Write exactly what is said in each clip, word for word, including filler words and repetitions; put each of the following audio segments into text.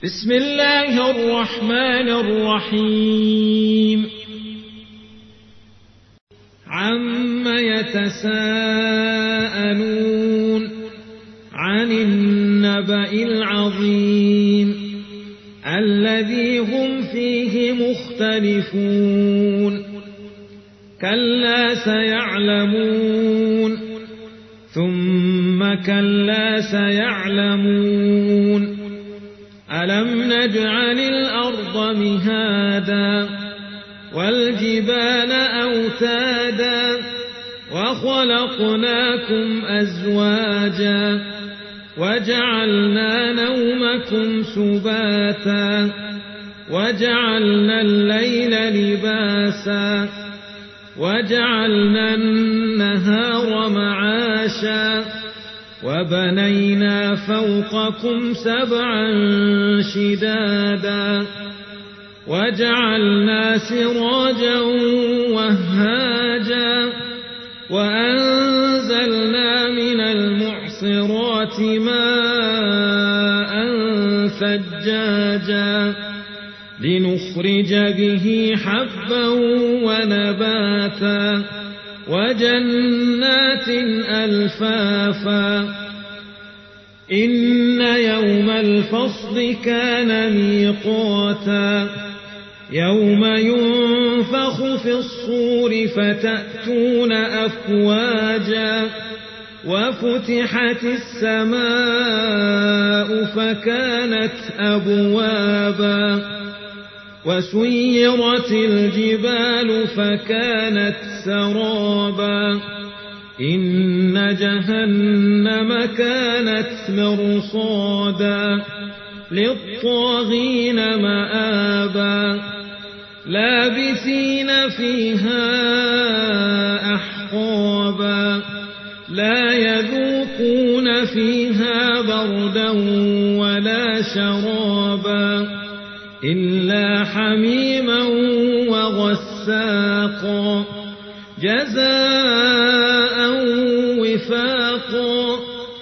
بسم الله الرحمن الرحيم عم يتساءلون عن النبأ العظيم الذي هم فيه مختلفون كلا سيعلمون ثم كلا سيعلمون ألم نجعل الأرض مهادا والجبال أوتادا وخلقناكم أزواجا وجعلنا نومكم سباتا وجعلنا الليل لباسا وجعلنا النهار معاشا وبنينا فوقكم سبعا شدادا وجعلنا سراجا وهاجا وأنزلنا من المعصرات ماء ثجاجا لنخرج به حبا ونباتا وجنات ألفافا إن يوم الفصل كان ميقاتا يوم ينفخ في الصور فتأتون أفواجا وفتحت السماء فكانت أبوابا وسيرت الجبال فكانت سرابا إن جهنم كانت مرصادا للطاغين مآبا لابثين فيها أحقابا لا يذوقون فيها بردا ولا شرابا إلا حميما وغساقا جزاء وفاقا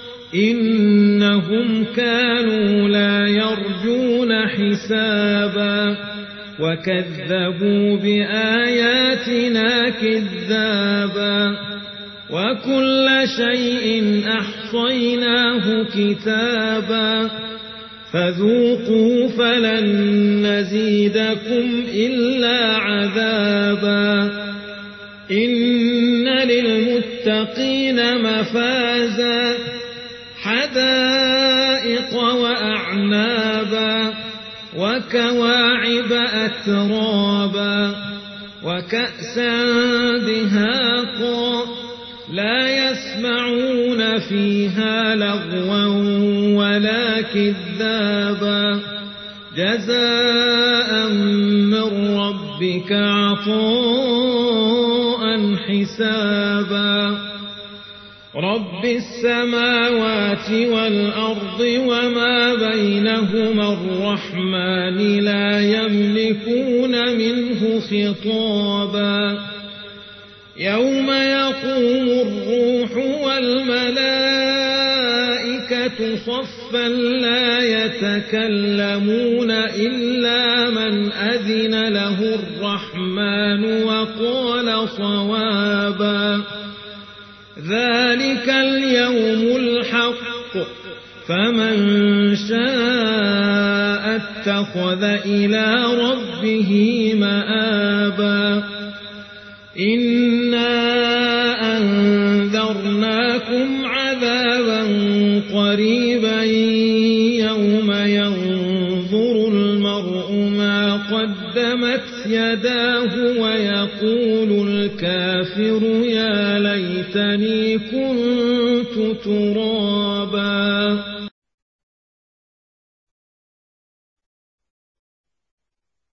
إنهم كانوا لا يرجون حسابا وكذبوا بآياتنا كذابا وكل شيء أحصيناه كتابا فذوقوا فلن نزيدكم إلا عذابا إن للمتقين مفازا حدائق وأعنابا وكواعب أترابا وكأسا دهاقا لا يسمعون فيها لغوا ولا كذابا جزاء من ربك عطاء حسابا رب السماوات والأرض وما بينهما الرحمن لا يملكون منه خطابا يوم يقوم الروح والملائكة صفا لا يتكلمون إلا من أذن له الرحمن وقال صوابا ذلك اليوم الحق فمن شاء اتخذ إلى ربه مآبا إنا أنذرناكم عذابا قريبا يوم ينظر المرء ما قدمت يداه ويقول الكافر يا ليتني كنت ترابا.